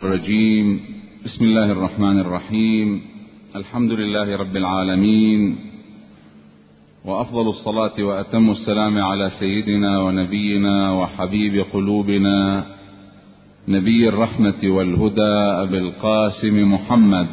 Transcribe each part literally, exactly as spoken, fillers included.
الرجيم. بسم الله الرحمن الرحيم. الحمد لله رب العالمين، وأفضل الصلاة وأتم السلام على سيدنا ونبينا وحبيب قلوبنا نبي الرحمة والهدى أبي القاسم محمد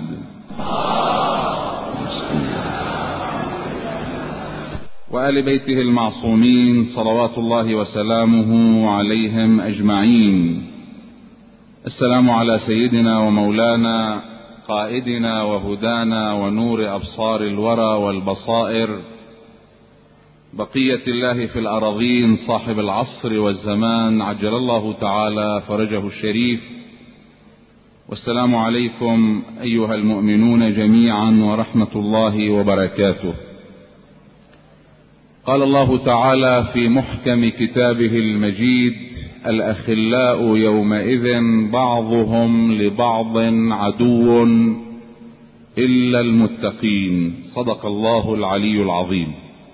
وآل بيته المعصومين صلوات الله وسلامه عليهم أجمعين. السلام على سيدنا ومولانا قائدنا وهدانا ونور أبصار الورى والبصائر، بقية الله في الأراضين، صاحب العصر والزمان، عجل الله تعالى فرجه الشريف. والسلام عليكم أيها المؤمنون جميعا ورحمة الله وبركاته. قال الله تعالى في محكم كتابه المجيد: الأخلاء يومئذ بعضهم لبعض عدو إلا المتقين. صدق الله العلي العظيم.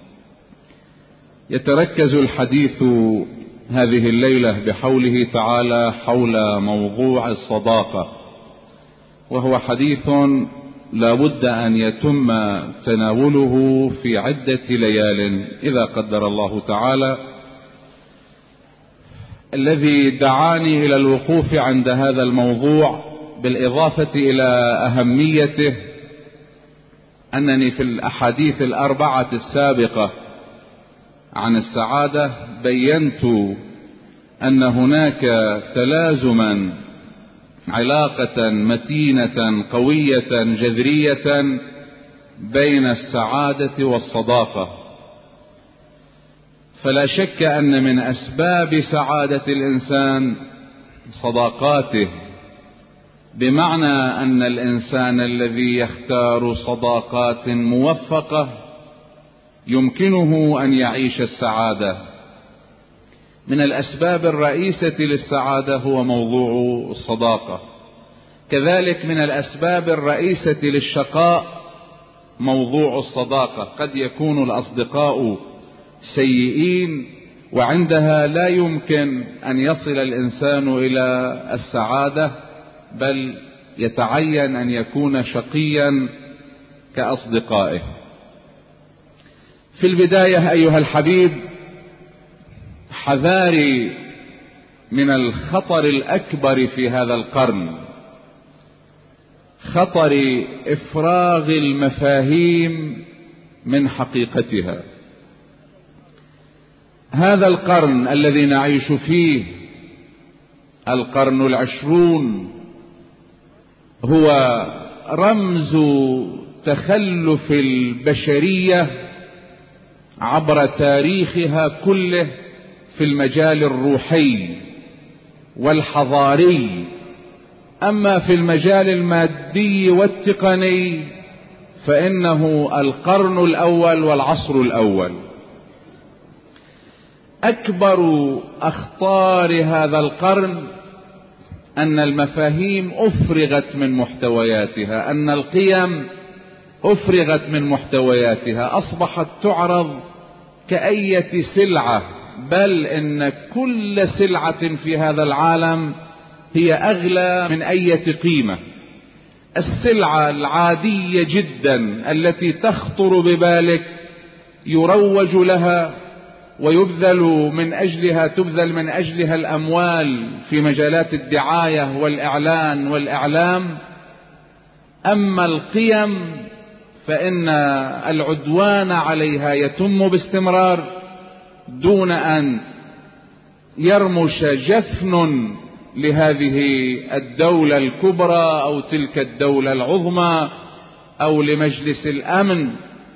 يتركز الحديث هذه الليلة بحوله تعالى حول موضوع الصداقة، وهو حديث لا بد أن يتم تناوله في عدة ليال إذا قدر الله تعالى. الذي دعاني إلى الوقوف عند هذا الموضوع بالإضافة إلى أهميته أنني في الأحاديث الأربعة السابقة عن السعادة بينت أن هناك تلازما، علاقة متينة قوية جذرية بين السعادة والصداقة. فلا شك أن من أسباب سعادة الإنسان صداقاته، بمعنى أن الإنسان الذي يختار صداقات موفقة يمكنه أن يعيش السعادة. من الأسباب الرئيسة للسعادة هو موضوع الصداقة. كذلك من الأسباب الرئيسة للشقاء موضوع الصداقة. قد يكون الأصدقاء سيئين، وعندها لا يمكن أن يصل الإنسان إلى السعادة، بل يتعين أن يكون شقيا كأصدقائه. في البداية أيها الحبيب، حذاري من الخطر الأكبر في هذا القرن، خطر إفراغ المفاهيم من حقيقتها. هذا القرن الذي نعيش فيه، القرن العشرون، هو رمز تخلف البشرية عبر تاريخها كله في المجال الروحي والحضاري. أما في المجال المادي والتقني فإنه القرن الأول والعصر الأول. أكبر أخطار هذا القرن أن المفاهيم أفرغت من محتوياتها، أن القيم أفرغت من محتوياتها، أصبحت تعرض كأية سلعة، بل إن كل سلعة في هذا العالم هي أغلى من أية قيمة. السلعة العادية جدا التي تخطر ببالك يروج لها ويبذل من أجلها تبذل من أجلها الأموال في مجالات الدعاية والإعلان والإعلام. أما القيم فإن العدوان عليها يتم باستمرار دون أن يرمش جفن لهذه الدولة الكبرى أو تلك الدولة العظمى أو لمجلس الأمن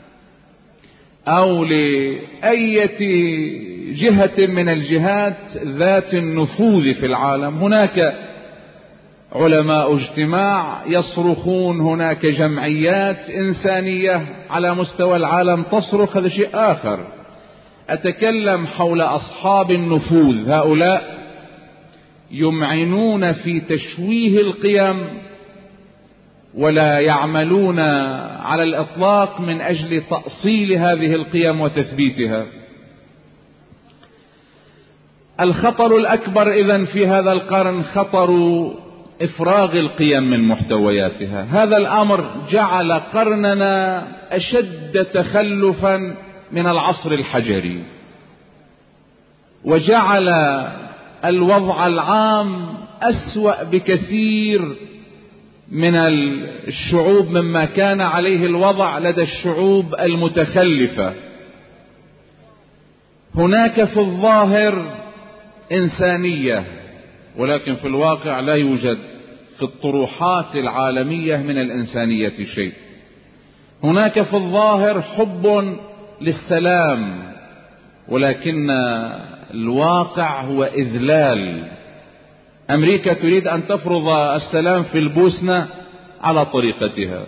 أو لأية جهة من الجهات ذات النفوذ في العالم. هناك علماء اجتماع يصرخون، هناك جمعيات إنسانية على مستوى العالم تصرخ، هذا شيء آخر. أتكلم حول أصحاب النفوذ، هؤلاء يمعنون في تشويه القيم ولا يعملون على الإطلاق من أجل تأصيل هذه القيم وتثبيتها. الخطر الأكبر إذن في هذا القرن خطر إفراغ القيم من محتوياتها. هذا الأمر جعل قرننا أشد تخلفا من العصر الحجري، وجعل الوضع العام أسوأ بكثير من الشعوب مما كان عليه الوضع لدى الشعوب المتخلفة. هناك في الظاهر إنسانية، ولكن في الواقع لا يوجد في الطروحات العالمية من الإنسانية شيء. هناك في الظاهر حب للسلام، ولكن الواقع هو إذلال. أمريكا تريد أن تفرض السلام في البوسنة على طريقتها،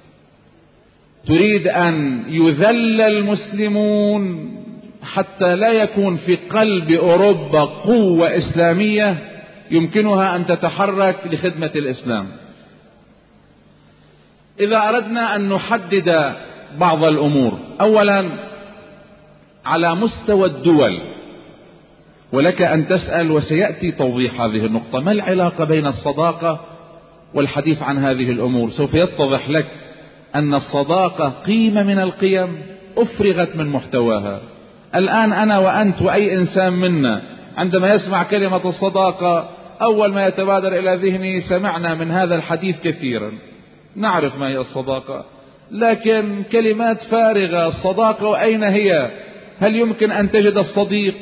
تريد أن يذل المسلمون حتى لا يكون في قلب أوروبا قوة إسلامية يمكنها أن تتحرك لخدمة الإسلام. إذا أردنا أن نحدد بعض الأمور، أولا على مستوى الدول، ولك أن تسأل وسيأتي توضيح هذه النقطة، ما العلاقة بين الصداقة والحديث عن هذه الأمور؟ سوف يتضح لك أن الصداقة قيمة من القيم أفرغت من محتواها. الآن أنا وأنت وأي إنسان منا عندما يسمع كلمة الصداقة أول ما يتبادر إلى ذهنه سمعنا من هذا الحديث كثيرا، نعرف ما هي الصداقة، لكن كلمات فارغة. الصداقة وأين هي؟ هل يمكن أن تجد الصديق؟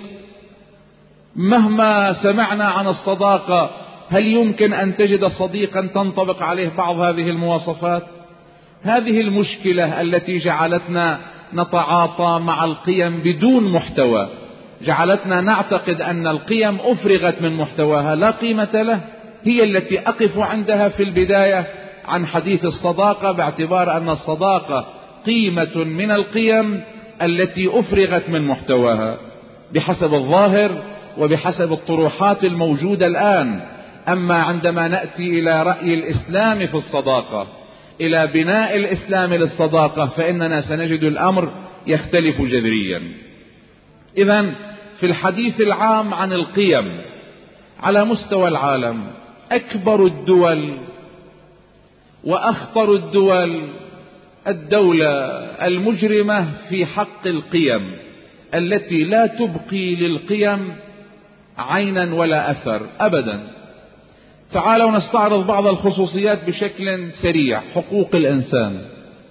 مهما سمعنا عن الصداقة هل يمكن أن تجد صديقا تنطبق عليه بعض هذه المواصفات؟ هذه المشكلة التي جعلتنا نتعاطى مع القيم بدون محتوى، جعلتنا نعتقد أن القيم أفرغت من محتواها لا قيمة له، هي التي أقف عندها في البداية عن حديث الصداقة، باعتبار أن الصداقة قيمة من القيم التي أفرغت من محتواها بحسب الظاهر وبحسب الطروحات الموجودة الآن. أما عندما نأتي إلى رأي الإسلام في الصداقة، إلى بناء الإسلام للصداقة، فإننا سنجد الأمر يختلف جذريا. إذن في الحديث العام عن القيم على مستوى العالم، أكبر الدول وأخطر الدول الدولة المجرمة في حق القيم، التي لا تبقي للقيم عينا ولا أثر أبدا. تعالوا نستعرض بعض الخصوصيات بشكل سريع. حقوق الإنسان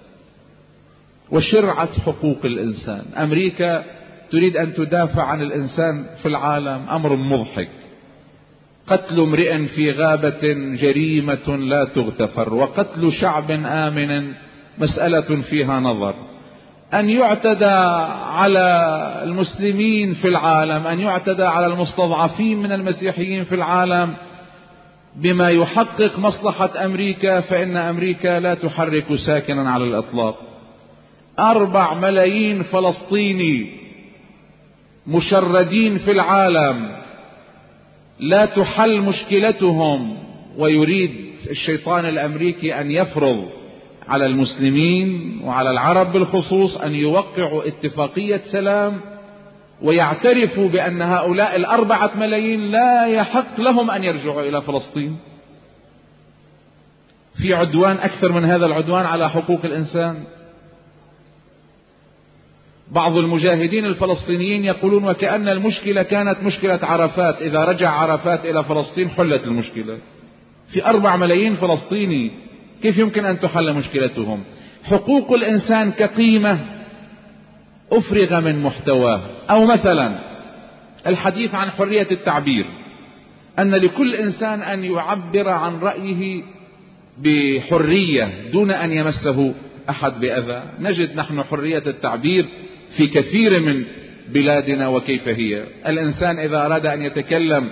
وشرعة حقوق الإنسان. أمريكا تريد أن تدافع عن الإنسان في العالم، أمر مضحك. قتل امرئ في غابة جريمة لا تغتفر، وقتل شعب آمن مسألة فيها نظر. أن يعتدى على المسلمين في العالم، أن يعتدى على المستضعفين من المسيحيين في العالم بما يحقق مصلحة أمريكا، فإن أمريكا لا تحرك ساكنا على الإطلاق. أربع ملايين فلسطيني مشردين في العالم لا تحل مشكلتهم، ويريد الشيطان الأمريكي أن يفرض على المسلمين وعلى العرب بالخصوص أن يوقعوا اتفاقية سلام ويعترفوا بأن هؤلاء الأربعة ملايين لا يحق لهم أن يرجعوا إلى فلسطين. في عدوان أكثر من هذا العدوان على حقوق الإنسان. بعض المجاهدين الفلسطينيين يقولون وكأن المشكلة كانت مشكلة عرفات، إذا رجع عرفات إلى فلسطين حلت المشكلة. في أربع ملايين فلسطيني كيف يمكن أن تحل مشكلتهم؟ حقوق الإنسان كقيمة أفرغ من محتواه. أو مثلا الحديث عن حرية التعبير، أن لكل إنسان أن يعبر عن رأيه بحرية دون أن يمسه أحد بأذى. نجد نحن حرية التعبير في كثير من بلادنا وكيف هي. الإنسان إذا أراد أن يتكلم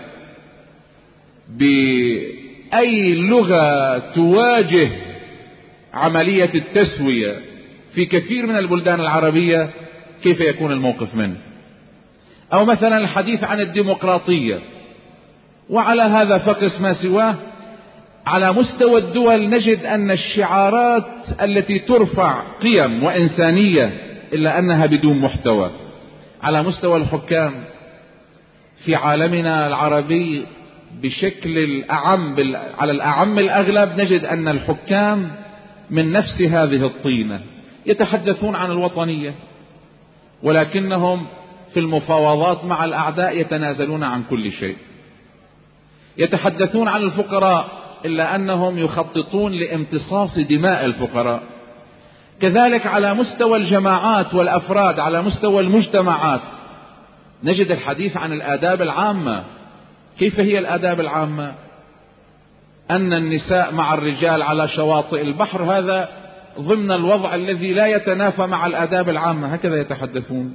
بأي لغة تواجه عملية التسوية في كثير من البلدان العربية، كيف يكون الموقف منه؟ أو مثلا الحديث عن الديمقراطية. وعلى هذا فقس ما سواه، على مستوى الدول نجد أن الشعارات التي ترفع قيم وإنسانية إلا أنها بدون محتوى. على مستوى الحكام في عالمنا العربي بشكل الأعم على الأعم الأغلب نجد أن الحكام من نفس هذه الطينة، يتحدثون عن الوطنية ولكنهم في المفاوضات مع الأعداء يتنازلون عن كل شيء. يتحدثون عن الفقراء إلا أنهم يخططون لامتصاص دماء الفقراء. كذلك على مستوى الجماعات والأفراد، على مستوى المجتمعات نجد الحديث عن الآداب العامة. كيف هي الآداب العامة؟ أن النساء مع الرجال على شواطئ البحر، هذا ضمن الوضع الذي لا يتنافى مع الآداب العامة، هكذا يتحدثون.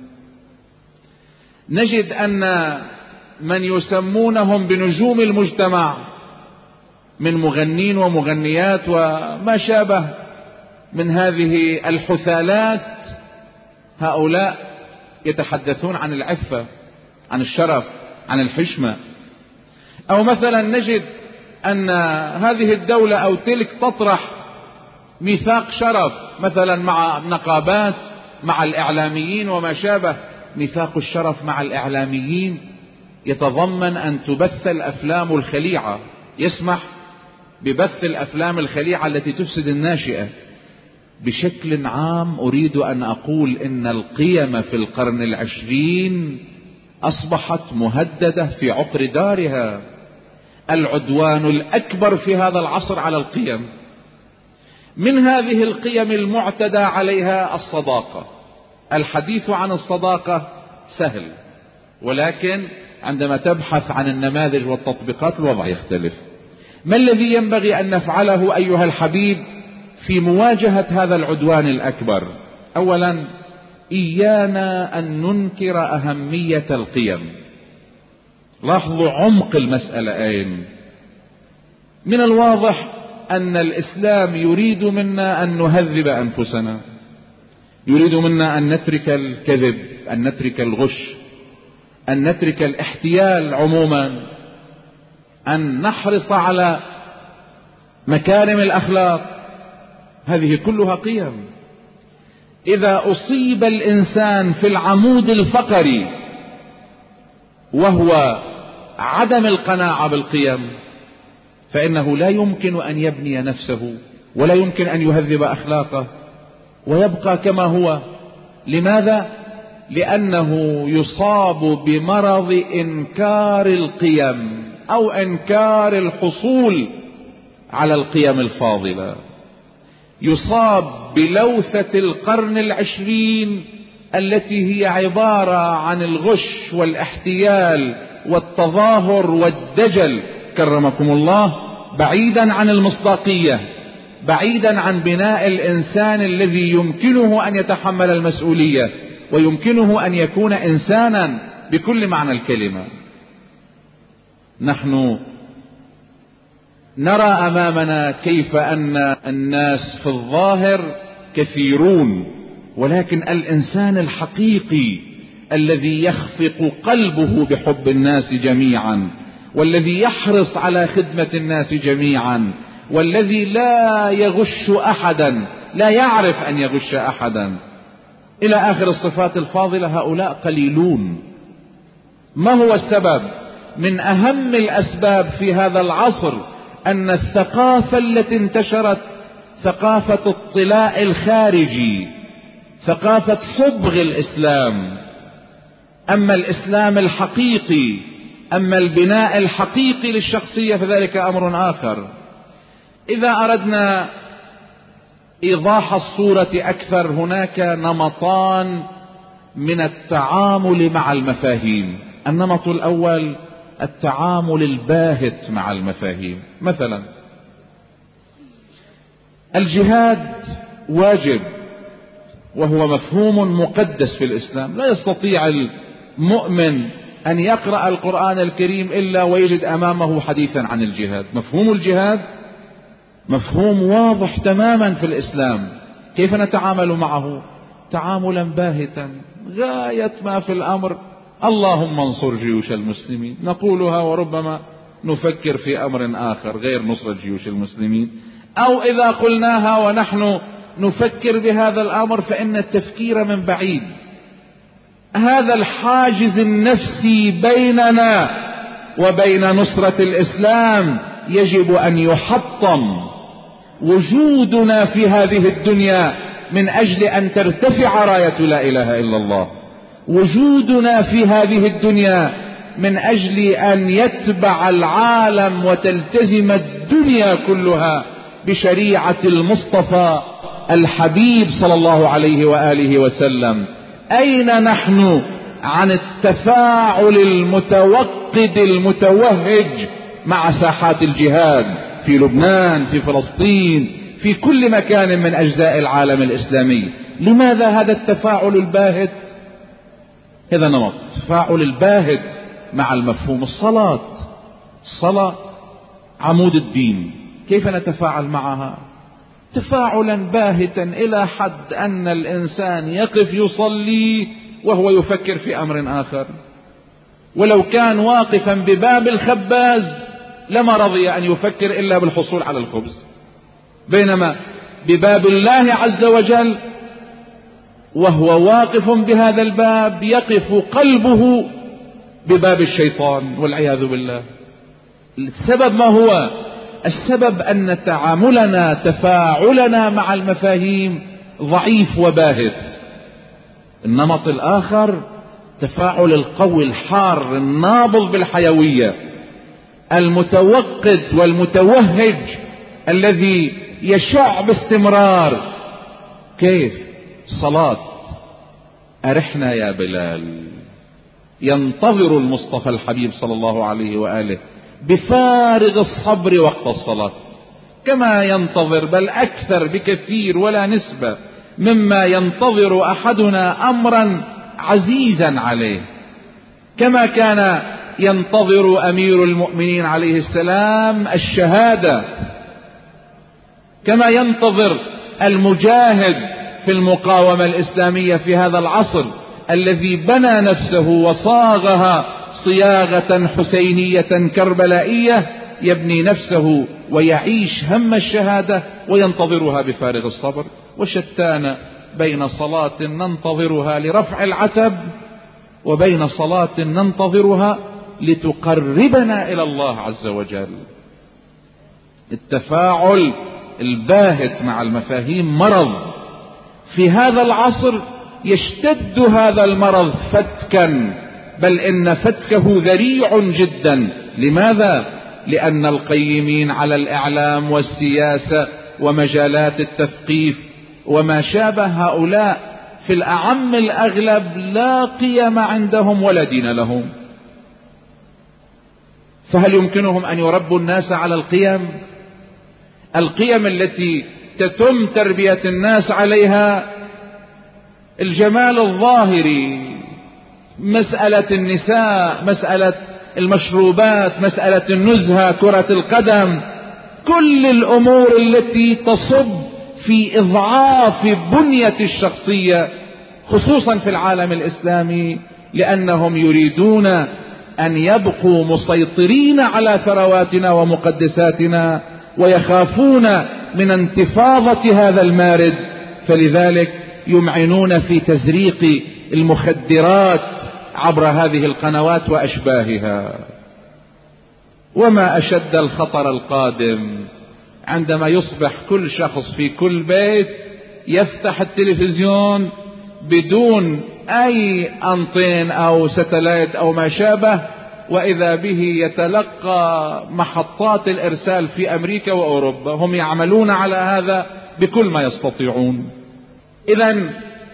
نجد أن من يسمونهم بنجوم المجتمع من مغنين ومغنيات وما شابه من هذه الحثالات، هؤلاء يتحدثون عن العفة، عن الشرف، عن الحشمة. أو مثلا نجد أن هذه الدولة أو تلك تطرح ميثاق شرف مثلا مع النقابات، مع الإعلاميين وما شابه. ميثاق الشرف مع الإعلاميين يتضمن أن تبث الأفلام الخليعة، يسمح ببث الأفلام الخليعة التي تفسد الناشئة. بشكل عام أريد أن أقول إن القيم في القرن العشرين أصبحت مهددة في عقر دارها. العدوان الأكبر في هذا العصر على القيم. من هذه القيم المعتدى عليها الصداقة. الحديث عن الصداقة سهل، ولكن عندما تبحث عن النماذج والتطبيقات الوضع يختلف. ما الذي ينبغي أن نفعله أيها الحبيب في مواجهة هذا العدوان الأكبر؟ أولا، إيانا أن ننكر أهمية القيم. لاحظوا عمق المسألة أين. من الواضح أن الإسلام يريد منا أن نهذب أنفسنا، يريد منا أن نترك الكذب، أن نترك الغش، أن نترك الاحتيال عموما، أن نحرص على مكارم الأخلاق. هذه كلها قيم. إذا أصيب الإنسان في العمود الفقري وهو عدم القناعة بالقيم، فإنه لا يمكن أن يبني نفسه ولا يمكن أن يهذب أخلاقه ويبقى كما هو. لماذا؟ لأنه يصاب بمرض إنكار القيم أو إنكار الحصول على القيم الفاضلة. يصاب بلوثة القرن العشرين التي هي عبارة عن الغش والاحتيال والتظاهر والدجل كرمكم الله، بعيدا عن المصداقية، بعيدا عن بناء الإنسان الذي يمكنه أن يتحمل المسؤولية ويمكنه أن يكون إنسانا بكل معنى الكلمة. نحن نرى أمامنا كيف أن الناس في الظاهر كثيرون، ولكن الإنسان الحقيقي الذي يخفق قلبه بحب الناس جميعا، والذي يحرص على خدمة الناس جميعا، والذي لا يغش أحدا، لا يعرف أن يغش أحدا، إلى آخر الصفات الفاضلة، هؤلاء قليلون. ما هو السبب؟ من أهم الأسباب في هذا العصر أن الثقافة التي انتشرت ثقافة الطلاء الخارجي، ثقافة صبغ الإسلام. أما الإسلام الحقيقي، أما البناء الحقيقي للشخصية فذلك أمر آخر. إذا أردنا إيضاح الصورة أكثر، هناك نمطان من التعامل مع المفاهيم. النمط الأول التعامل الباهت مع المفاهيم. مثلا الجهاد واجب وهو مفهوم مقدس في الإسلام. لا يستطيع المؤمن أن يقرأ القرآن الكريم إلا ويجد أمامه حديثا عن الجهاد. مفهوم الجهاد مفهوم واضح تماما في الإسلام. كيف نتعامل معه؟ تعاملا باهتا غاية ما في الأمر اللهم انصر جيوش المسلمين، نقولها وربما نفكر في أمر آخر غير نصرة جيوش المسلمين، أو إذا قلناها ونحن نفكر بهذا الأمر فإن التفكير من بعيد. هذا الحاجز النفسي بيننا وبين نصرة الإسلام يجب أن يحطم وجودنا في هذه الدنيا من أجل أن ترتفع راية لا إله إلا الله، وجودنا في هذه الدنيا من أجل أن يتبع العالم وتلتزم الدنيا كلها بشريعة المصطفى الحبيب صلى الله عليه وآله وسلم. أين نحن عن التفاعل المتوقد المتوهج مع ساحات الجهاد في لبنان، في فلسطين، في كل مكان من أجزاء العالم الإسلامي؟ لماذا هذا التفاعل الباهت؟ هذا نمط التفاعل الباهت مع المفهوم. الصلاة، الصلاة عمود الدين، كيف نتفاعل معها؟ تفاعلا باهتا إلى حد أن الإنسان يقف يصلي وهو يفكر في أمر آخر، ولو كان واقفا بباب الخباز لما رضي أن يفكر إلا بالحصول على الخبز، بينما بباب الله عز وجل وهو واقف بهذا الباب يقف قلبه بباب الشيطان والعياذ بالله. السبب ما هو؟ السبب أن تعاملنا تفاعلنا مع المفاهيم ضعيف وباهت. النمط الآخر تفاعل القوي الحار النابض بالحيوية، المتوقد والمتوهج الذي يشع باستمرار. كيف؟ صلاة أرحنا يا بلال. ينتظر المصطفى الحبيب صلى الله عليه وآله بفارغ الصبر وقت الصلاة، كما ينتظر بل أكثر بكثير ولا نسبة مما ينتظر أحدنا أمرا عزيزا عليه، كما كان ينتظر أمير المؤمنين عليه السلام الشهادة، كما ينتظر المجاهد في المقاومة الإسلامية في هذا العصر الذي بنى نفسه وصاغها صياغة حسينية كربلائية، يبني نفسه ويعيش هم الشهادة وينتظرها بفارغ الصبر. وشتان بين صلاة ننتظرها لرفع العتب وبين صلاة ننتظرها لتقربنا إلى الله عز وجل. التفاعل الباهت مع المفاهيم مرض. في هذا العصر يشتد هذا المرض فتكا، بل إن فتكه ذريع جدا. لماذا؟ لأن القيمين على الإعلام والسياسة ومجالات التثقيف وما شابه هؤلاء في الأعم الأغلب لا قيم عندهم ولا دين لهم، فهل يمكنهم أن يربوا الناس على القيم؟ القيم التي تتم تربية الناس عليها الجمال الظاهري، مسألة النساء، مسألة المشروبات، مسألة النزهة، كرة القدم، كل الأمور التي تصب في إضعاف بنية الشخصية خصوصا في العالم الإسلامي، لأنهم يريدون أن يبقوا مسيطرين على ثرواتنا ومقدساتنا ويخافون من انتفاضة هذا المارد، فلذلك يمعنون في تزريق المخدرات عبر هذه القنوات وأشباهها. وما أشد الخطر القادم عندما يصبح كل شخص في كل بيت يفتح التلفزيون بدون أي أنطين أو ستلايت أو ما شابه، وإذا به يتلقى محطات الإرسال في أمريكا وأوروبا. هم يعملون على هذا بكل ما يستطيعون. إذن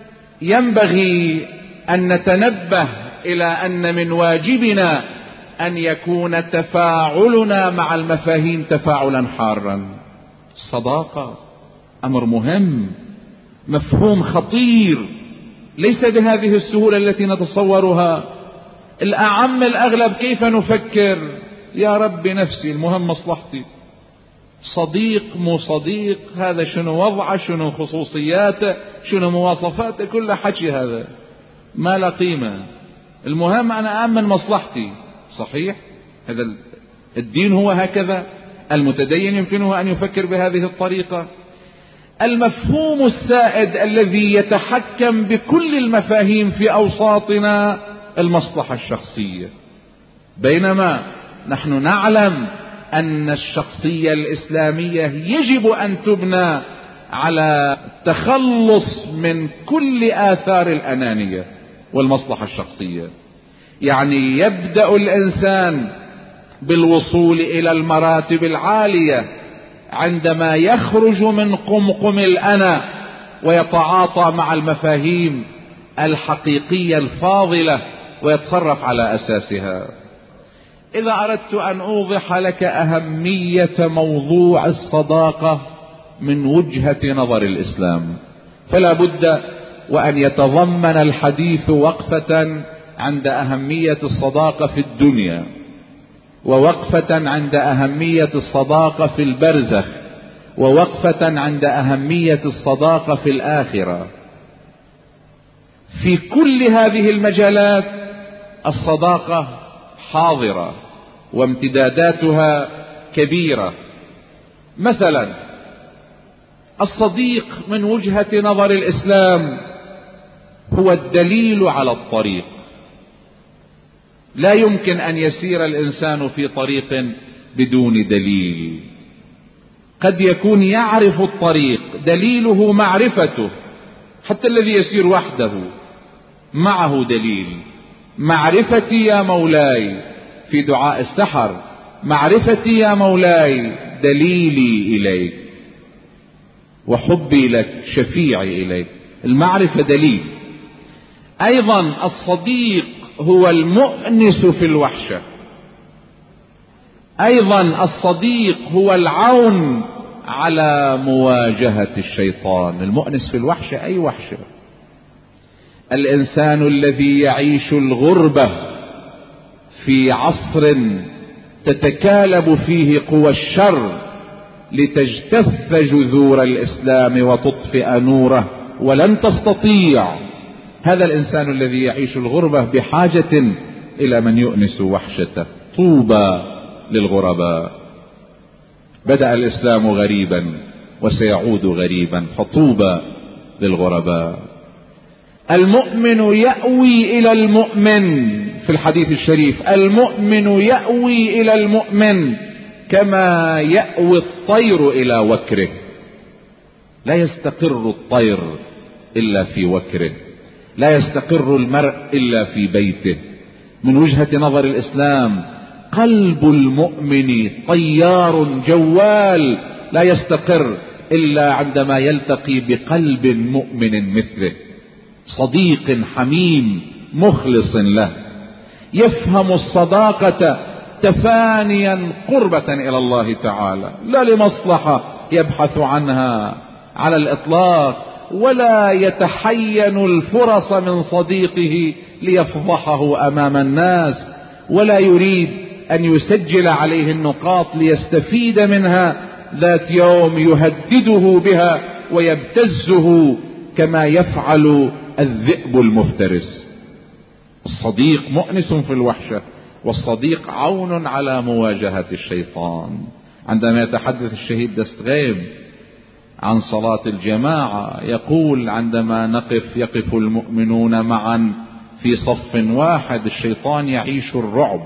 ينبغي أن نتنبه إلى أن من واجبنا أن يكون تفاعلنا مع المفاهيم تفاعلا حارا. الصداقة أمر مهم، مفهوم خطير، ليس بهذه السهولة التي نتصورها. الأعم الأغلب كيف نفكر؟ يا رب نفسي، المهم مصلحتي. صديق مو صديق، هذا شنو وضعه، شنو خصوصياته، شنو مواصفاته، كل حكي هذا ما له قيمة. المهم أنا آمن مصلحتي. صحيح، هذا الدين هو هكذا. المتدين يمكنه أن يفكر بهذه الطريقة. المفهوم السائد الذي يتحكم بكل المفاهيم في أوساطنا المصلحة الشخصية، بينما نحن نعلم أن الشخصية الإسلامية يجب أن تبنى على التخلص من كل آثار الأنانية والمصلحة الشخصية. يعني يبدأ الإنسان بالوصول إلى المراتب العالية عندما يخرج من قمقم الأنا ويتعاطى مع المفاهيم الحقيقية الفاضلة ويتصرف على أساسها. إذا أردت أن أوضح لك أهمية موضوع الصداقة من وجهة نظر الإسلام، فلا بد وأن يتضمن الحديث وقفة عند أهمية الصداقة في الدنيا، ووقفة عند أهمية الصداقة في البرزخ، ووقفة عند أهمية الصداقة في الآخرة. في كل هذه المجالات الصداقة حاضرة وامتداداتها كبيرة. مثلا الصديق من وجهة نظر الإسلام هو الدليل على الطريق. لا يمكن أن يسير الإنسان في طريق بدون دليل. قد يكون يعرف الطريق، دليله معرفته، حتى الذي يسير وحده معه دليل. معرفتي يا مولاي في دعاء السحر، معرفتي يا مولاي دليلي إليك وحبي لك شفيعي إليك. المعرفة دليل. أيضا الصديق هو المؤنس في الوحشة. أيضا الصديق هو العون على مواجهة الشيطان. المؤنس في الوحشة أي وحشة. الإنسان الذي يعيش الغربة في عصر تتكالب فيه قوى الشر لتجتث جذور الإسلام وتطفئ نوره ولن تستطيع، هذا الإنسان الذي يعيش الغربة بحاجة إلى من يؤنس وحشته. طوبى للغرباء. بدأ الإسلام غريبا وسيعود غريبا، فطوبى للغرباء. المؤمن يأوي إلى المؤمن في الحديث الشريف، المؤمن يأوي إلى المؤمن كما يأوي الطير إلى وكره. لا يستقر الطير إلا في وكره، لا يستقر المرء إلا في بيته. من وجهة نظر الإسلام قلب المؤمن طيار جوال، لا يستقر إلا عندما يلتقي بقلب مؤمن مثله، صديق حميم مخلص له، يفهم الصداقة تفانيا قربة إلى الله تعالى، لا لمصلحة يبحث عنها على الإطلاق، ولا يتحين الفرص من صديقه ليفضحه أمام الناس، ولا يريد أن يسجل عليه النقاط ليستفيد منها ذات يوم يهدده بها ويبتزه كما يفعل الذئب المفترس. الصديق مؤنس في الوحشة، والصديق عون على مواجهة الشيطان. عندما يتحدث الشهيد دستغيم عن صلاة الجماعة يقول: عندما نقف يقف المؤمنون معا في صف واحد الشيطان يعيش الرعب.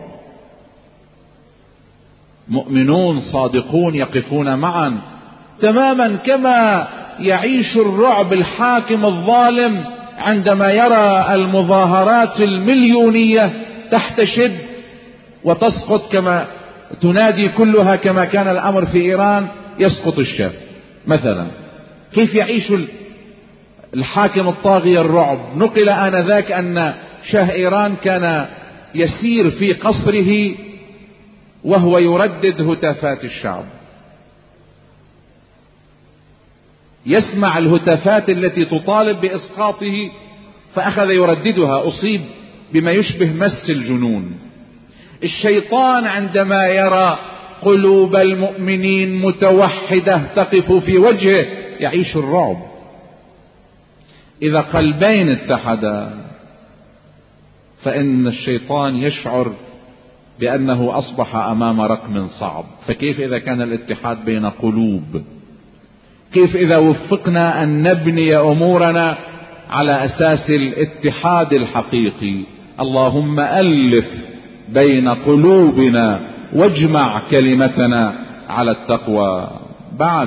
مؤمنون صادقون يقفون معا تماما كما يعيش الرعب الحاكم الظالم عندما يرى المظاهرات المليونية تحتشد وتسقط كما تنادي كلها كما كان الأمر في إيران يسقط الشاب مثلا. كيف يعيش الحاكم الطاغية الرعب؟ نقل آنذاك أن شاه إيران كان يسير في قصره وهو يردد هتافات الشعب، يسمع الهتافات التي تطالب بإسقاطه فأخذ يرددها، أصيب بما يشبه مس الجنون. الشيطان عندما يرى قلوب المؤمنين متوحدة تقف في وجهه يعيش الرعب. إذا قلبين اتحدا فإن الشيطان يشعر بأنه أصبح أمام رقم صعب. فكيف إذا كان الاتحاد بين قلوب؟ كيف إذا وفقنا أن نبني أمورنا على أساس الاتحاد الحقيقي؟ اللهم ألف بين قلوبنا واجمع كلمتنا على التقوى. بعد،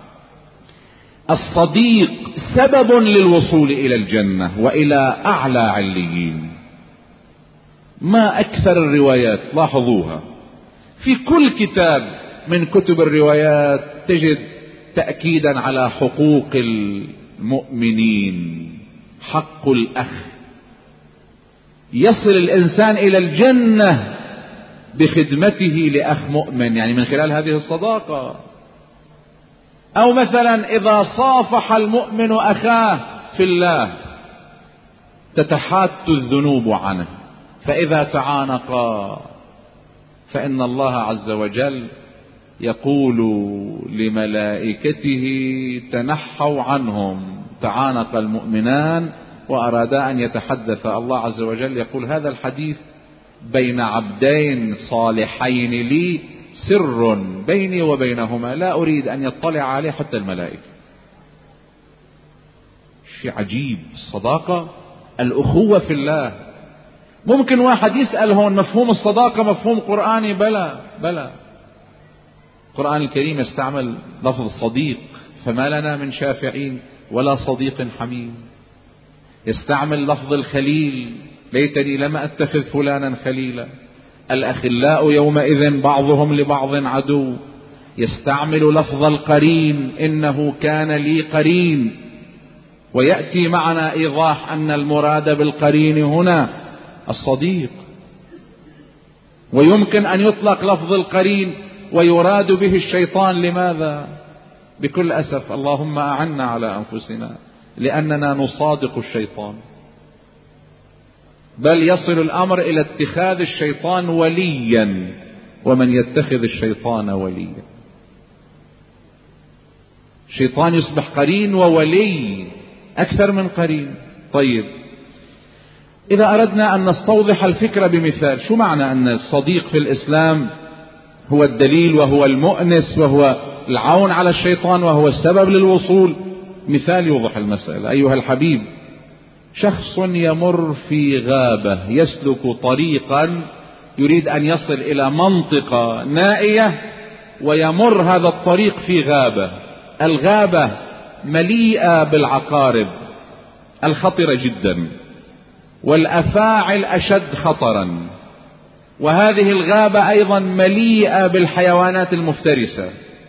الصديق سبب للوصول إلى الجنة وإلى أعلى عليين. ما أكثر الروايات، لاحظوها، في كل كتاب من كتب الروايات تجد تأكيدا على حقوق المؤمنين. حق الأخ، يصل الإنسان إلى الجنة بخدمته لأخ مؤمن، يعني من خلال هذه الصداقة. أو مثلا إذا صافح المؤمن أخاه في الله تتحات الذنوب عنه، فإذا تعانقا فإن الله عز وجل يقول لملائكته تنحوا عنهم. تعانق المؤمنان وأرادا أن يتحدث، الله عز وجل يقول هذا الحديث بين عبدين صالحين لي سر بيني وبينهما لا أريد أن يطلع عليه حتى الملائكة. شيء عجيب، الصداقة، الأخوة في الله. ممكن واحد يسأل هون مفهوم الصداقة مفهوم قرآني؟ بلى بلى، القرآن الكريم يستعمل لفظ صديق، فما لنا من شافعين ولا صديق حميم. يستعمل لفظ الخليل، ليتني لم أتخذ فلانا خليلا. الأخلاء يومئذ بعضهم لبعض عدو. يستعمل لفظ القرين، إنه كان لي قرين، ويأتي معنا إيضاح أن المراد بالقرين هنا الصديق. ويمكن أن يطلق لفظ القرين ويراد به الشيطان. لماذا؟ بكل أسف اللهم أعنا على أنفسنا، لأننا نصادق الشيطان، بل يصل الأمر إلى اتخاذ الشيطان وليا، ومن يتخذ الشيطان وليا. الشيطان يصبح قرين وولي أكثر من قرين. طيب، إذا أردنا أن نستوضح الفكرة بمثال، شو معنى أن الصديق في الإسلام هو الدليل وهو المؤنس وهو العون على الشيطان وهو السبب للوصول؟ مثال يوضح المسألة. أيها الحبيب، شخص يمر في غابة، يسلك طريقا يريد أن يصل إلى منطقة نائية، ويمر هذا الطريق في غابة. الغابة مليئة بالعقارب الخطرة جدا، والأفاعل أشد خطرا، وهذه الغابة أيضا مليئة بالحيوانات المفترسة،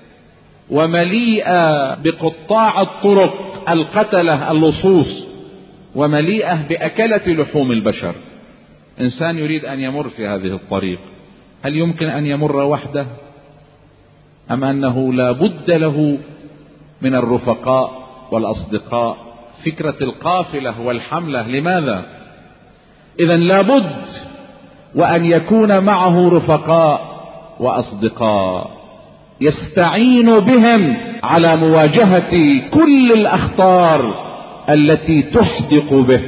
ومليئة بقطاع الطرق القتلة اللصوص، ومليئة بأكلة لحوم البشر. إنسان يريد أن يمر في هذه الطريق، هل يمكن أن يمر وحده، أم أنه لا بد له من الرفقاء والأصدقاء؟ فكرة القافلة والحملة. لماذا؟ إذن لا بد وأن يكون معه رفقاء وأصدقاء يستعين بهم على مواجهة كل الأخطار التي تحدق به.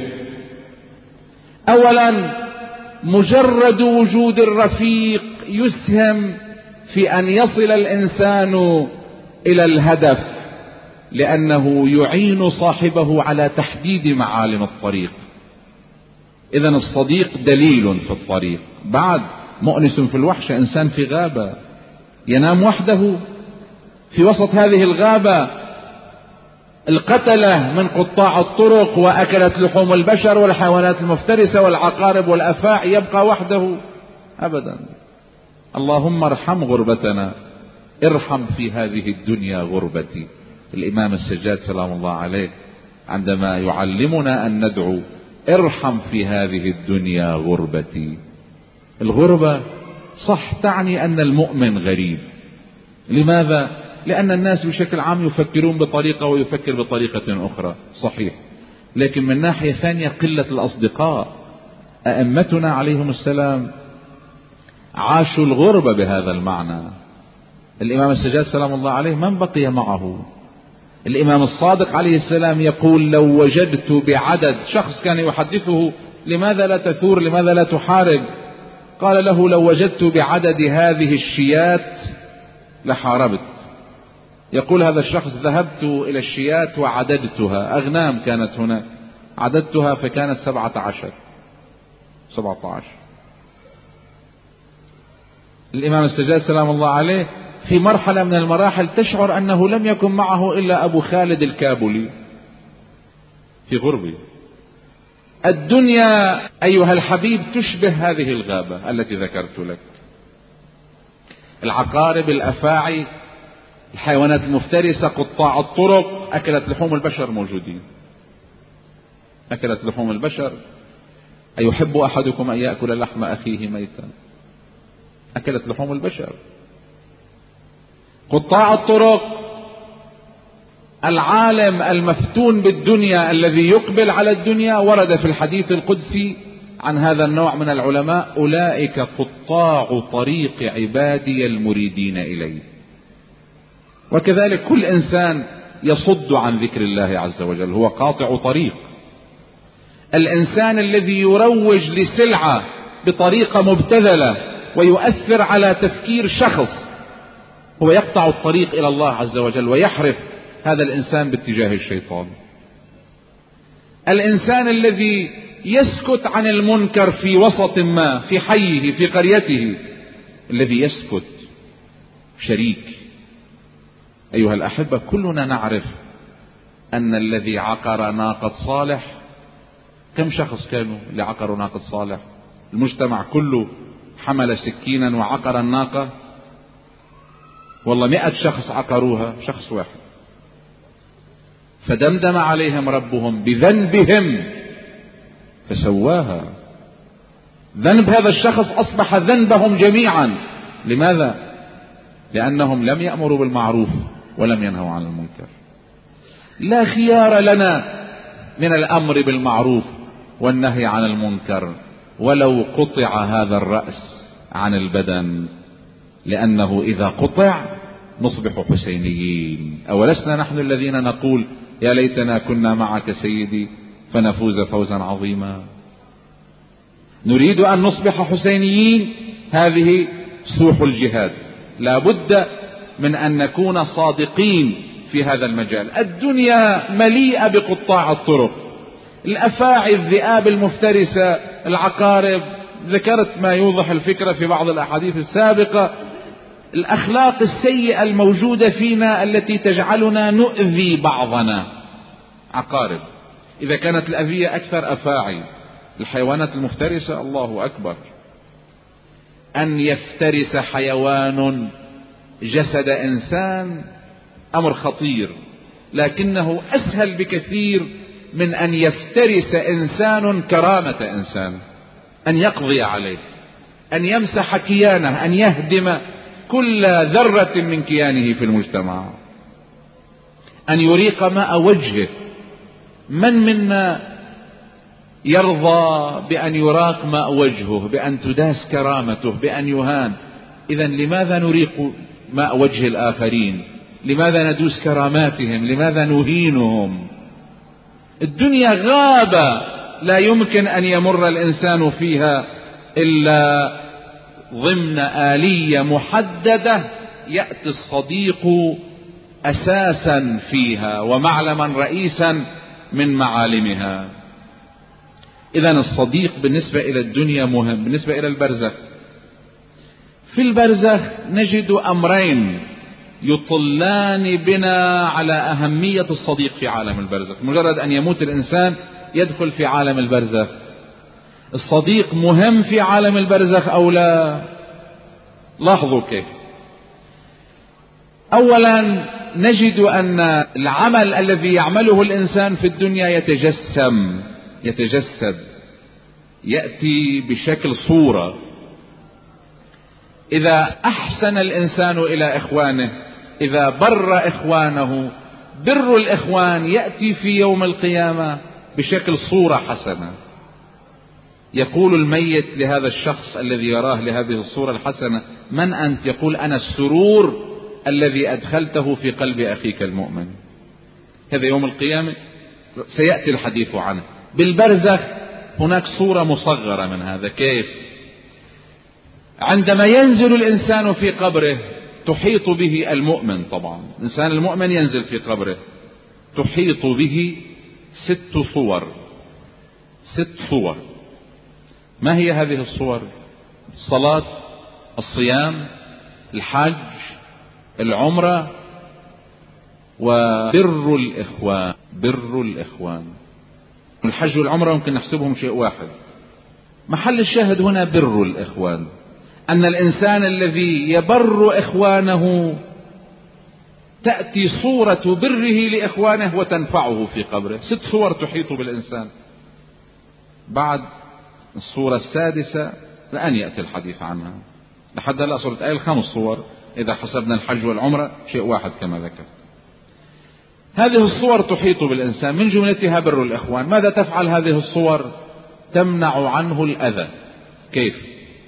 أولا، مجرد وجود الرفيق يسهم في أن يصل الإنسان إلى الهدف، لأنه يعين صاحبه على تحديد معالم الطريق. إذن الصديق دليل في الطريق. بعد، مؤنس في الوحشة، إنسان في غابة ينام وحده في وسط هذه الغابة، القتلة من قطاع الطرق وأكلت لحوم البشر والحيوانات المفترسة والعقارب والأفاعي، يبقى وحده؟ أبدا. اللهم ارحم غربتنا، ارحم في هذه الدنيا غربتي. الإمام السجاد سلام الله عليه عندما يعلمنا أن ندعو ارحم في هذه الدنيا غربتي. الغربة صح تعني أن المؤمن غريب. لماذا؟ لأن الناس بشكل عام يفكرون بطريقة ويفكر بطريقة أخرى، صحيح، لكن من ناحية ثانية قلة الأصدقاء. أئمتنا عليهم السلام عاشوا الغربة بهذا المعنى. الإمام السجاد سلام الله عليه من بقي معه؟ الإمام الصادق عليه السلام يقول لو وجدت بعدد، شخص كان يحدثه لماذا لا تثور، لماذا لا تحارب؟ قال له لو وجدت بعدد هذه الشيات لحاربت. يقول هذا الشخص ذهبت إلى الشيات وعددتها، أغنام كانت هناك، عددتها فكانت سبعة عشر سبعة عشر. الإمام السجاد سلام الله عليه في مرحلة من المراحل تشعر أنه لم يكن معه إلا أبو خالد الكابلي في غربه. الدنيا أيها الحبيب تشبه هذه الغابة التي ذكرت لك. العقارب، الأفاعي، الحيوانات المفترسة، قطاع الطرق، أكلت لحوم البشر موجودين. أكلت لحوم البشر. أيحب أحدكم أن يأكل لحم أخيه ميتا؟ أكلت لحوم البشر. قطاع الطرق، العالم المفتون بالدنيا الذي يقبل على الدنيا، ورد في الحديث القدسي عن هذا النوع من العلماء: أولئك قطاع طريق عبادي المريدين إليه. وكذلك كل إنسان يصد عن ذكر الله عز وجل هو قاطع طريق. الإنسان الذي يروج لسلعة بطريقة مبتذلة ويؤثر على تفكير شخص هو يقطع الطريق إلى الله عز وجل ويحرف هذا الإنسان باتجاه الشيطان. الإنسان الذي يسكت عن المنكر في وسط ما، في حيه، في قريته، الذي يسكت شريك. أيها الأحبة، كلنا نعرف أن الذي عقر ناقة صالح، كم شخص كانوا اللي عقروا ناقة صالح؟ المجتمع كله حمل سكينا وعقر الناقة؟ والله مئة شخص عقروها، شخص واحد. فدمدم عليهم ربهم بذنبهم فسواها. ذنب هذا الشخص أصبح ذنبهم جميعا. لماذا؟ لأنهم لم يأمروا بالمعروف ولم ينهوا عن المنكر. لا خيار لنا من الأمر بالمعروف والنهي عن المنكر ولو قطع هذا الرأس عن البدن، لأنه إذا قطع نصبح حسينيين. أولسنا نحن الذين نقول يا ليتنا كنا معك سيدي فنفوز فوزا عظيما؟ نريد أن نصبح حسينيين. هذه سوح الجهاد. لا بد من أن نكون صادقين في هذا المجال. الدنيا مليئة بقطاع الطرق، الأفاعي، الذئاب المفترسة، العقارب. ذكرت ما يوضح الفكرة في بعض الأحاديث السابقة. الأخلاق السيئة الموجودة فينا التي تجعلنا نؤذي بعضنا. عقارب. إذا كانت الأذية أكثر أفاعي. الحيوانات المفترسة، الله أكبر. أن يفترس حيوان جسد إنسان أمر خطير، لكنه أسهل بكثير من أن يفترس إنسان كرامة إنسان، أن يقضي عليه، أن يمسح كيانه، أن يهدم كل ذرة من كيانه في المجتمع، أن يريق ماء وجهه. من منا يرضى بأن يراق ماء وجهه، بأن تداس كرامته، بأن يهان؟ إذن لماذا نريق ماء وجه الآخرين؟ لماذا ندوس كراماتهم؟ لماذا نهينهم؟ الدنيا غابة لا يمكن أن يمر الإنسان فيها إلا ضمن آلية محددة يأتي الصديق أساسا فيها ومعلما رئيسا من معالمها. إذن الصديق بالنسبة إلى الدنيا مهم. بالنسبة إلى البرزخ، في البرزخ نجد أمرين يطلان بنا على أهمية الصديق في عالم البرزخ. مجرد أن يموت الإنسان يدخل في عالم البرزخ. الصديق مهم في عالم البرزخ أو لا؟ لاحظوا كيف. أولا نجد أن العمل الذي يعمله الإنسان في الدنيا يتجسم، يتجسد، يأتي بشكل صورة. إذا أحسن الإنسان إلى إخوانه، إذا بر إخوانه، بر الإخوان يأتي في يوم القيامة بشكل صورة حسنة. يقول الميت لهذا الشخص الذي يراه لهذه الصورة الحسنة: من أنت؟ يقول: أنا السرور الذي أدخلته في قلب أخيك المؤمن. هذا يوم القيامة سيأتي الحديث عنه. بالبرزخ هناك صورة مصغرة من هذا. كيف؟ عندما ينزل الإنسان في قبره تحيط به المؤمن. طبعا الإنسان المؤمن ينزل في قبره تحيط به ست صور. ست صور. ما هي هذه الصور؟ الصلاة الصيام، الحج، العمرة، وبر الإخوان. بر الإخوان، الحج والعمرة ممكن نحسبهم شيء واحد. محل الشاهد هنا بر الإخوان، أن الإنسان الذي يبر إخوانه تأتي صورة بره لإخوانه وتنفعه في قبره. ست صور تحيط بالإنسان. بعد الصورة السادسة الآن يأتي الحديث عنها. لحد هلا صورة آية خمس صور إذا حسبنا الحج والعمرة شيء واحد كما ذكرت. هذه الصور تحيط بالإنسان، من جملتها بر الإخوان. ماذا تفعل هذه الصور؟ تمنع عنه الأذى. كيف؟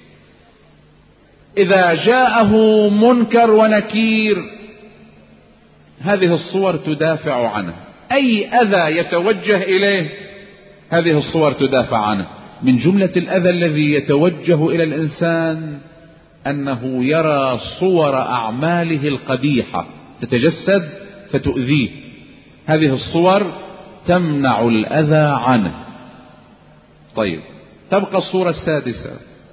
إذا جاءه منكر ونكير هذه الصور تدافع عنه. أي أذى يتوجه إليه هذه الصور تدافع عنه. من جملة الأذى الذي يتوجه إلى الإنسان أنه يرى صور أعماله القبيحة تتجسد فتؤذيه. هذه الصور تمنع الأذى عنه. طيب، تبقى الصورة السادسة.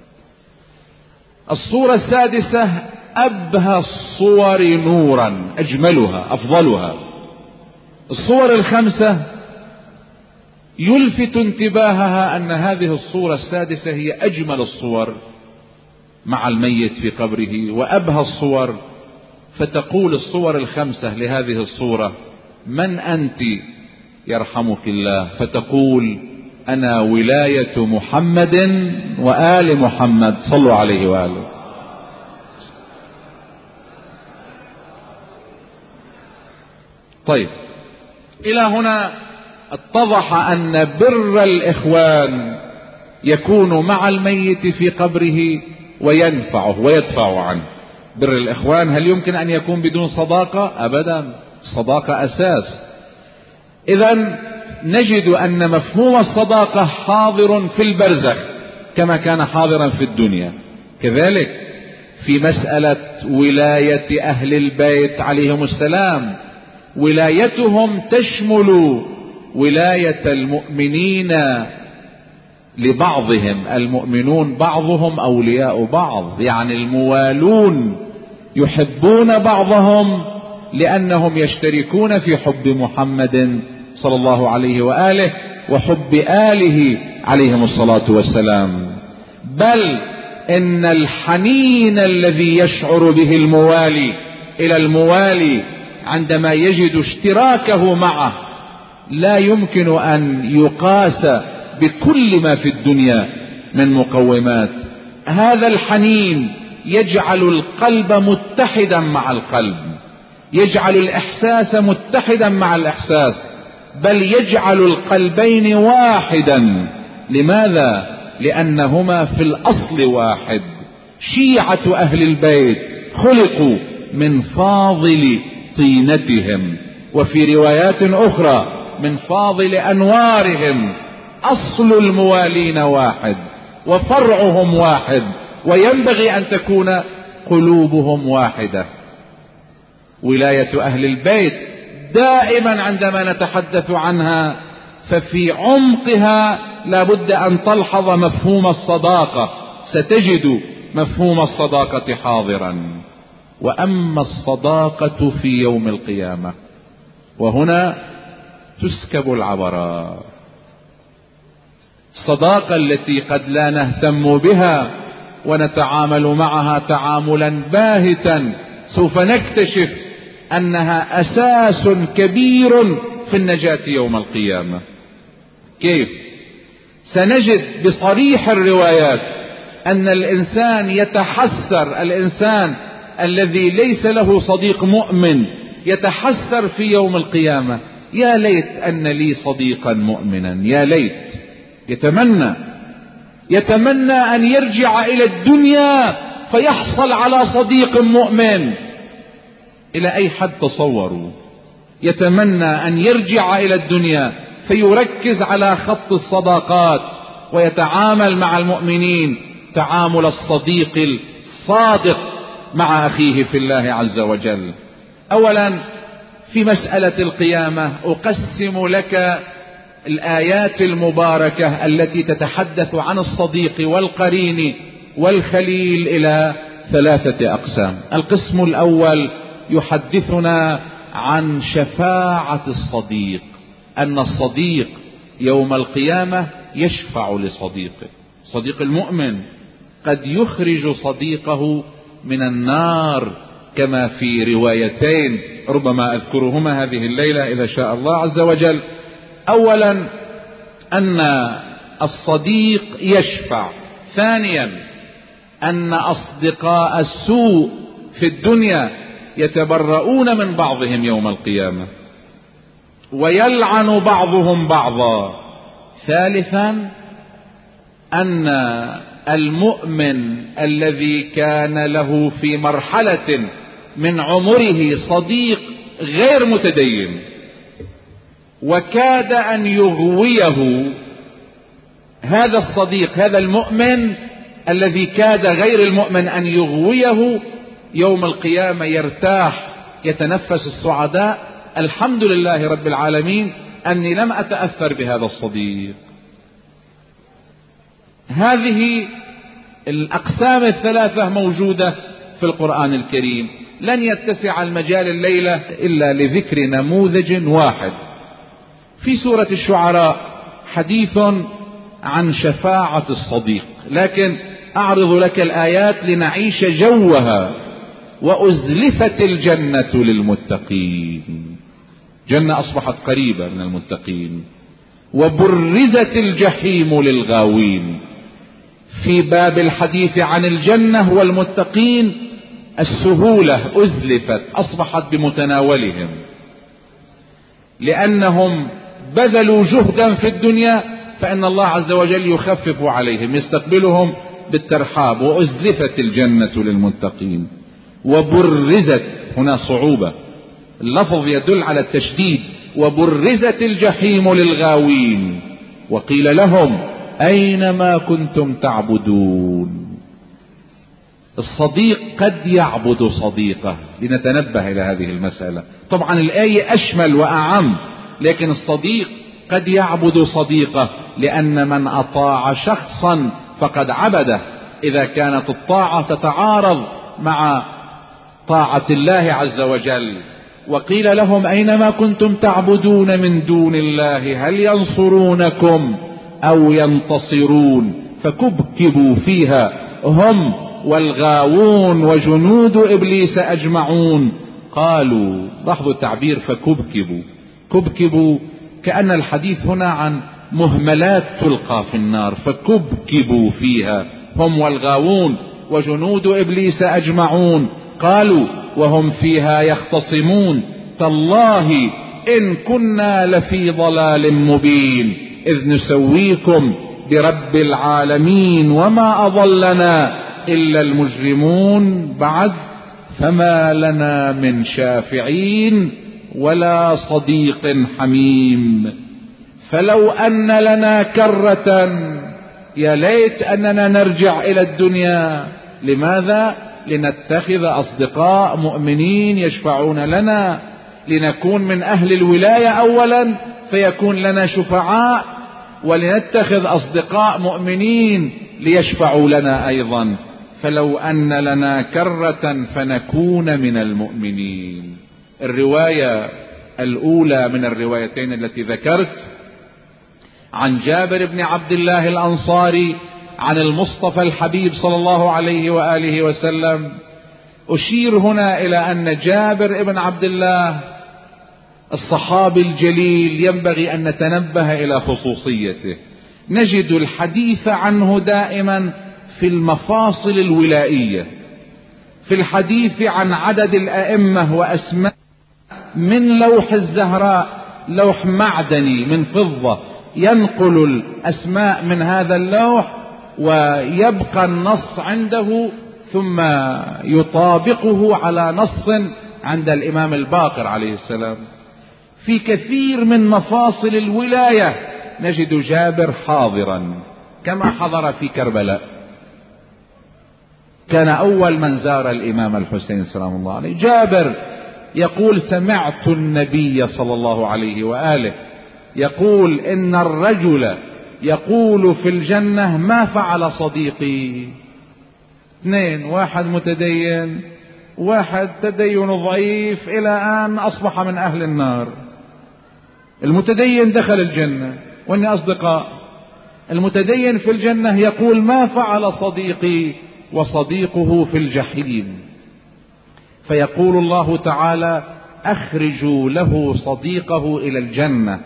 الصورة السادسة أبهى الصور نورا، أجملها، أفضلها. الصور الخمسة يلفت انتباهها أن هذه الصورة السادسة هي أجمل الصور مع الميت في قبره وأبهى الصور. فتقول الصور الخمسة لهذه الصورة: من أنت يرحمك الله؟ فتقول: أنا ولاية محمد وآل محمد صلوا عليه وآله. طيب، إلى هنا اتضح أن بر الإخوان يكون مع الميت في قبره وينفعه ويدفع عنه. بر الإخوان هل يمكن أن يكون بدون صداقة؟ أبدا، الصداقة أساس. إذن نجد أن مفهوم الصداقة حاضر في البرزخ كما كان حاضرا في الدنيا. كذلك في مسألة ولاية أهل البيت عليهم السلام، ولايتهم تشمل ولاية المؤمنين لبعضهم. المؤمنون بعضهم أولياء بعض، يعني الموالون يحبون بعضهم لأنهم يشتركون في حب محمد صلى الله عليه وآله وحب آله عليهم الصلاة والسلام. بل إن الحنين الذي يشعر به الموالي إلى الموالي عندما يجد اشتراكه معه لا يمكن أن يقاس بكل ما في الدنيا من مقومات. هذا الحنين يجعل القلب متحدا مع القلب، يجعل الإحساس متحدا مع الإحساس، بل يجعل القلبين واحدا. لماذا؟ لأنهما في الأصل واحد. شيعة أهل البيت خلقوا من فاضل طينتهم، وفي روايات أخرى من فاضل أنوارهم. أصل الموالين واحد وفرعهم واحد، وينبغي أن تكون قلوبهم واحدة. ولاية أهل البيت دائما عندما نتحدث عنها ففي عمقها لابد أن تلحظ مفهوم الصداقة، ستجد مفهوم الصداقة حاضرا. وأما الصداقة في يوم القيامة، وهنا تسكب العبرات. الصداقة التي قد لا نهتم بها ونتعامل معها تعاملا باهتا، سوف نكتشف أنها أساس كبير في النجاة يوم القيامة. كيف؟ سنجد بصريح الروايات أن الإنسان يتحسر، الإنسان الذي ليس له صديق مؤمن يتحسر في يوم القيامة: يا ليت أن لي صديقا مؤمنا، يا ليت. يتمنى يتمنى أن يرجع إلى الدنيا فيحصل على صديق مؤمن. إلى أي حد تصوروا؟ يتمنى أن يرجع إلى الدنيا فيركز على خط الصداقات ويتعامل مع المؤمنين تعامل الصديق الصادق مع أخيه في الله عز وجل. أولا في مسألة القيامة أقسم لك الآيات المباركة التي تتحدث عن الصديق والقرين والخليل إلى ثلاثة أقسام. القسم الأول يحدثنا عن شفاعة الصديق، أن الصديق يوم القيامة يشفع لصديقه. صديق المؤمن قد يخرج صديقه من النار، كما في روايتين ربما أذكرهما هذه الليلة إذا شاء الله عز وجل. أولا أن الصديق يشفع. ثانيا أن أصدقاء السوء في الدنيا يتبرؤون من بعضهم يوم القيامة ويلعن بعضهم بعضا. ثالثا أن المؤمن الذي كان له في مرحلة من عمره صديق غير متدين وكاد أن يغويه هذا الصديق، هذا المؤمن الذي كاد غير المؤمن أن يغويه، يوم القيامة يرتاح يتنفس السعداء: الحمد لله رب العالمين أني لم أتأثر بهذا الصديق. هذه الأقسام الثلاثة موجودة في القرآن الكريم. لن يتسع المجال الليلة إلا لذكر نموذج واحد. في سورة الشعراء حديث عن شفاعة الصديق، لكن أعرض لك الآيات لنعيش جوها. وأزلفت الجنة للمتقين، جنة أصبحت قريبة من المتقين. وبرزت الجحيم للغاوين. في باب الحديث عن الجنة والمتقين السهولة أزلفت، أصبحت بمتناولهم، لأنهم بذلوا جهدا في الدنيا، فإن الله عز وجل يخفف عليهم، يستقبلهم بالترحاب. وأزلفت الجنة للمتقين. وبرزت، هنا صعوبة، اللفظ يدل على التشديد. وبرزت الجحيم للغاوين وقيل لهم أين ما كنتم تعبدون. الصديق قد يعبد صديقه، لنتنبه إلى هذه المسألة. طبعا الآية أشمل وأعم، لكن الصديق قد يعبد صديقه، لأن من أطاع شخصا فقد عبده، إذا كانت الطاعة تتعارض مع طاعة الله عز وجل. وقيل لهم أينما كنتم تعبدون من دون الله هل ينصرونكم أو ينتصرون، فكبكبوا فيها هم والغاوون وجنود إبليس أجمعون. قالوا، لاحظوا التعبير فكبكبوا، كبكبوا كأن الحديث هنا عن مهملات تلقى في النار. فكبكبوا فيها هم والغاوون وجنود إبليس أجمعون. قالوا وهم فيها يختصمون: تالله إن كنا لفي ضلال مبين إذ نسويكم برب العالمين وما أضلنا إلا المجرمون. بعد: فما لنا من شافعين ولا صديق حميم فلو أن لنا كرة، يا ليت أننا نرجع إلى الدنيا. لماذا؟ لنتخذ أصدقاء مؤمنين يشفعون لنا، لنكون من أهل الولاية أولا فيكون لنا شفعاء، ولنتخذ أصدقاء مؤمنين ليشفعوا لنا أيضا. فلو أن لنا كرة فنكون من المؤمنين. الرواية الأولى من الروايتين التي ذكرت عن جابر بن عبد الله الأنصاري عن المصطفى الحبيب صلى الله عليه وآله وسلم. أشير هنا إلى أن جابر بن عبد الله الصحابي الجليل ينبغي أن نتنبه إلى خصوصيته. نجد الحديث عنه دائما في المفاصل الولائية، في الحديث عن عدد الأئمة وأسماء، من لوح الزهراء، لوح معدني من فضة، ينقل الأسماء من هذا اللوح ويبقى النص عنده، ثم يطابقه على نص عند الإمام الباقر عليه السلام. في كثير من مفاصل الولاية نجد جابر حاضرا، كما حضر في كربلاء، كان أول من زار الإمام الحسين سلام الله عليه. جابر يقول: سمعت النبي صلى الله عليه وآله يقول إن الرجل يقول في الجنة: ما فعل صديقي؟ اثنين، واحد متدين، واحد تدين ضعيف، إلى أن أصبح من أهل النار. المتدين دخل الجنة، وإني أصدقاء المتدين في الجنة يقول: ما فعل صديقي وصديقه في الجحيم؟ فيقول الله تعالى: أخرجوا له صديقه إلى الجنة.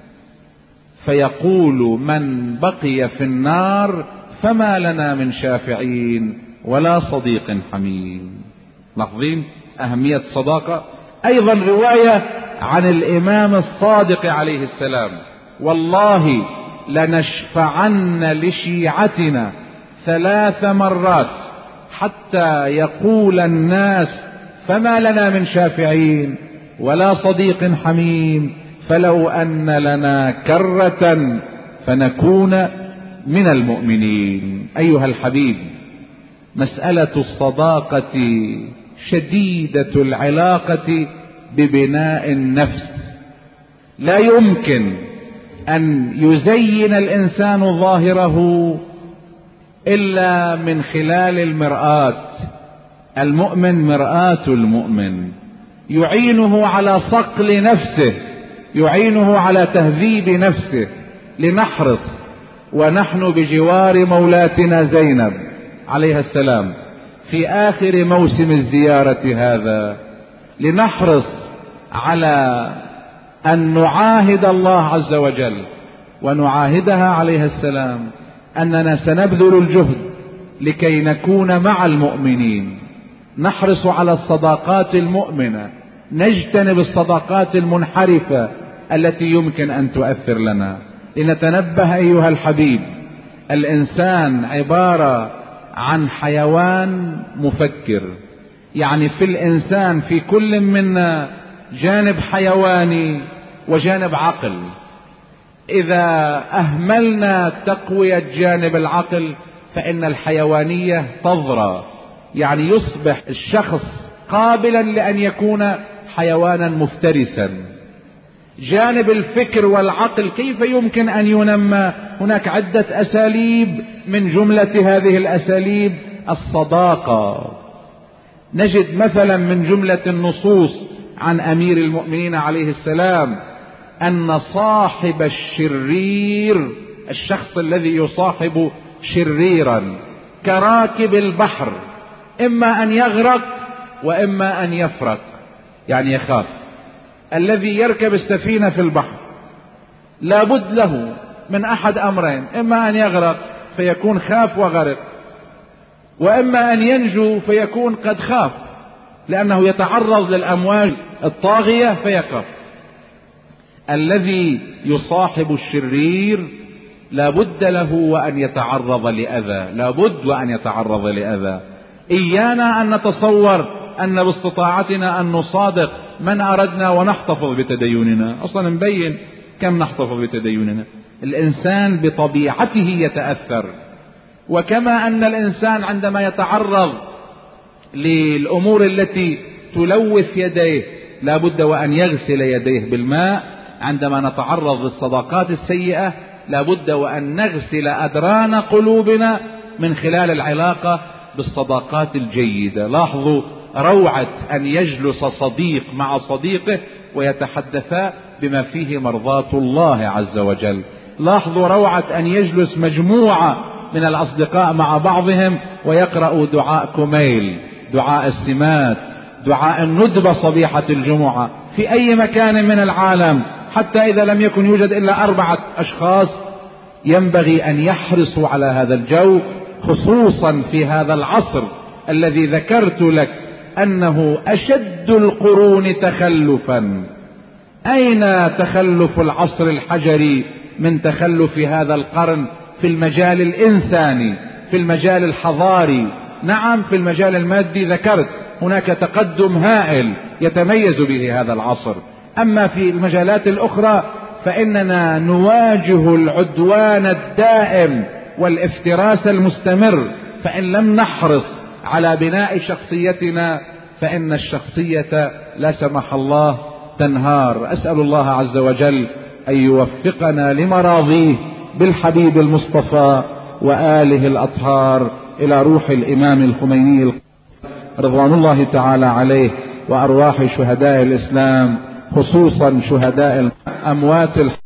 فيقول: من بقي في النار فما لنا من شافعين ولا صديق حميم. لاحظين أهمية الصداقة. أيضا رواية عن الإمام الصادق عليه السلام: والله لنشفعن لشيعتنا ثلاث مرات حتى يقول الناس: فما لنا من شافعين ولا صديق حميم، فلو أن لنا كرة فنكون من المؤمنين. أيها الحبيب، مسألة الصداقة شديدة العلاقة ببناء النفس. لا يمكن أن يزين الإنسان ظاهره إلا من خلال المرآة. المؤمن مرآة المؤمن، يعينه على صقل نفسه، يعينه على تهذيب نفسه. لنحرص ونحن بجوار مولاتنا زينب عليها السلام في آخر موسم الزيارة هذا، لنحرص على أن نعاهد الله عز وجل ونعاهدها عليها السلام أننا سنبذل الجهد لكي نكون مع المؤمنين. نحرص على الصداقات المؤمنة، نجتنب الصداقات المنحرفة التي يمكن أن تؤثر لنا. لنتنبه أيها الحبيب، الإنسان عبارة عن حيوان مفكر، يعني في الإنسان في كل منا جانب حيواني وجانب عقل. إذا أهملنا تقوية جانب العقل فإن الحيوانية تضرى، يعني يصبح الشخص قابلا لأن يكون حيوانا مفترسا. جانب الفكر والعقل كيف يمكن أن ينمى؟ هناك عدة أساليب، من جملة هذه الأساليب الصداقة. نجد مثلا من جملة النصوص عن أمير المؤمنين عليه السلام أن صاحب الشرير، الشخص الذي يصاحب شريرا، كراكب البحر، إما أن يغرق وإما أن يفرق، يعني يخاف. الذي يركب السفينة في البحر لابد له من أحد أمرين: إما أن يغرق فيكون خاف وغرق، وإما أن ينجو فيكون قد خاف لأنه يتعرض للأمواج الطاغية فيخاف. الذي يصاحب الشرير لابد له وأن يتعرض لأذى، لابد وأن يتعرض لأذى. إيانا أن نتصور أن باستطاعتنا أن نصادق من أردنا ونحتفظ بتديننا. أصلا نبين كم نحتفظ بتديننا. الإنسان بطبيعته يتأثر، وكما أن الإنسان عندما يتعرض للأمور التي تلوث يديه لابد وأن يغسل يديه بالماء، عندما نتعرض للصداقات السيئة لابد وأن نغسل أدران قلوبنا من خلال العلاقة بالصداقات الجيدة. لاحظوا روعة أن يجلس صديق مع صديقه ويتحدثا بما فيه مرضاة الله عز وجل. لاحظوا روعة أن يجلس مجموعة من الأصدقاء مع بعضهم ويقرأوا دعاء كميل، دعاء السمات، دعاء الندبة صبيحة الجمعة في أي مكان من العالم، حتى إذا لم يكن يوجد إلا أربعة أشخاص. ينبغي أن يحرصوا على هذا الجو، خصوصا في هذا العصر الذي ذكرت لك أنه أشد القرون تخلفا. أين تخلف العصر الحجري من تخلف هذا القرن في المجال الإنساني، في المجال الحضاري؟ نعم، في المجال المادي ذكرت هناك تقدم هائل يتميز به هذا العصر، أما في المجالات الأخرى فإننا نواجه العدوان الدائم والافتراس المستمر. فإن لم نحرص على بناء شخصيتنا فإن الشخصية لا سمح الله تنهار. أسأل الله عز وجل أن يوفقنا لمراضيه بالحبيب المصطفى وآله الأطهار، إلى روح الإمام الخميني رضوان الله تعالى عليه وأرواح شهداء الإسلام، خصوصا شهداء أموات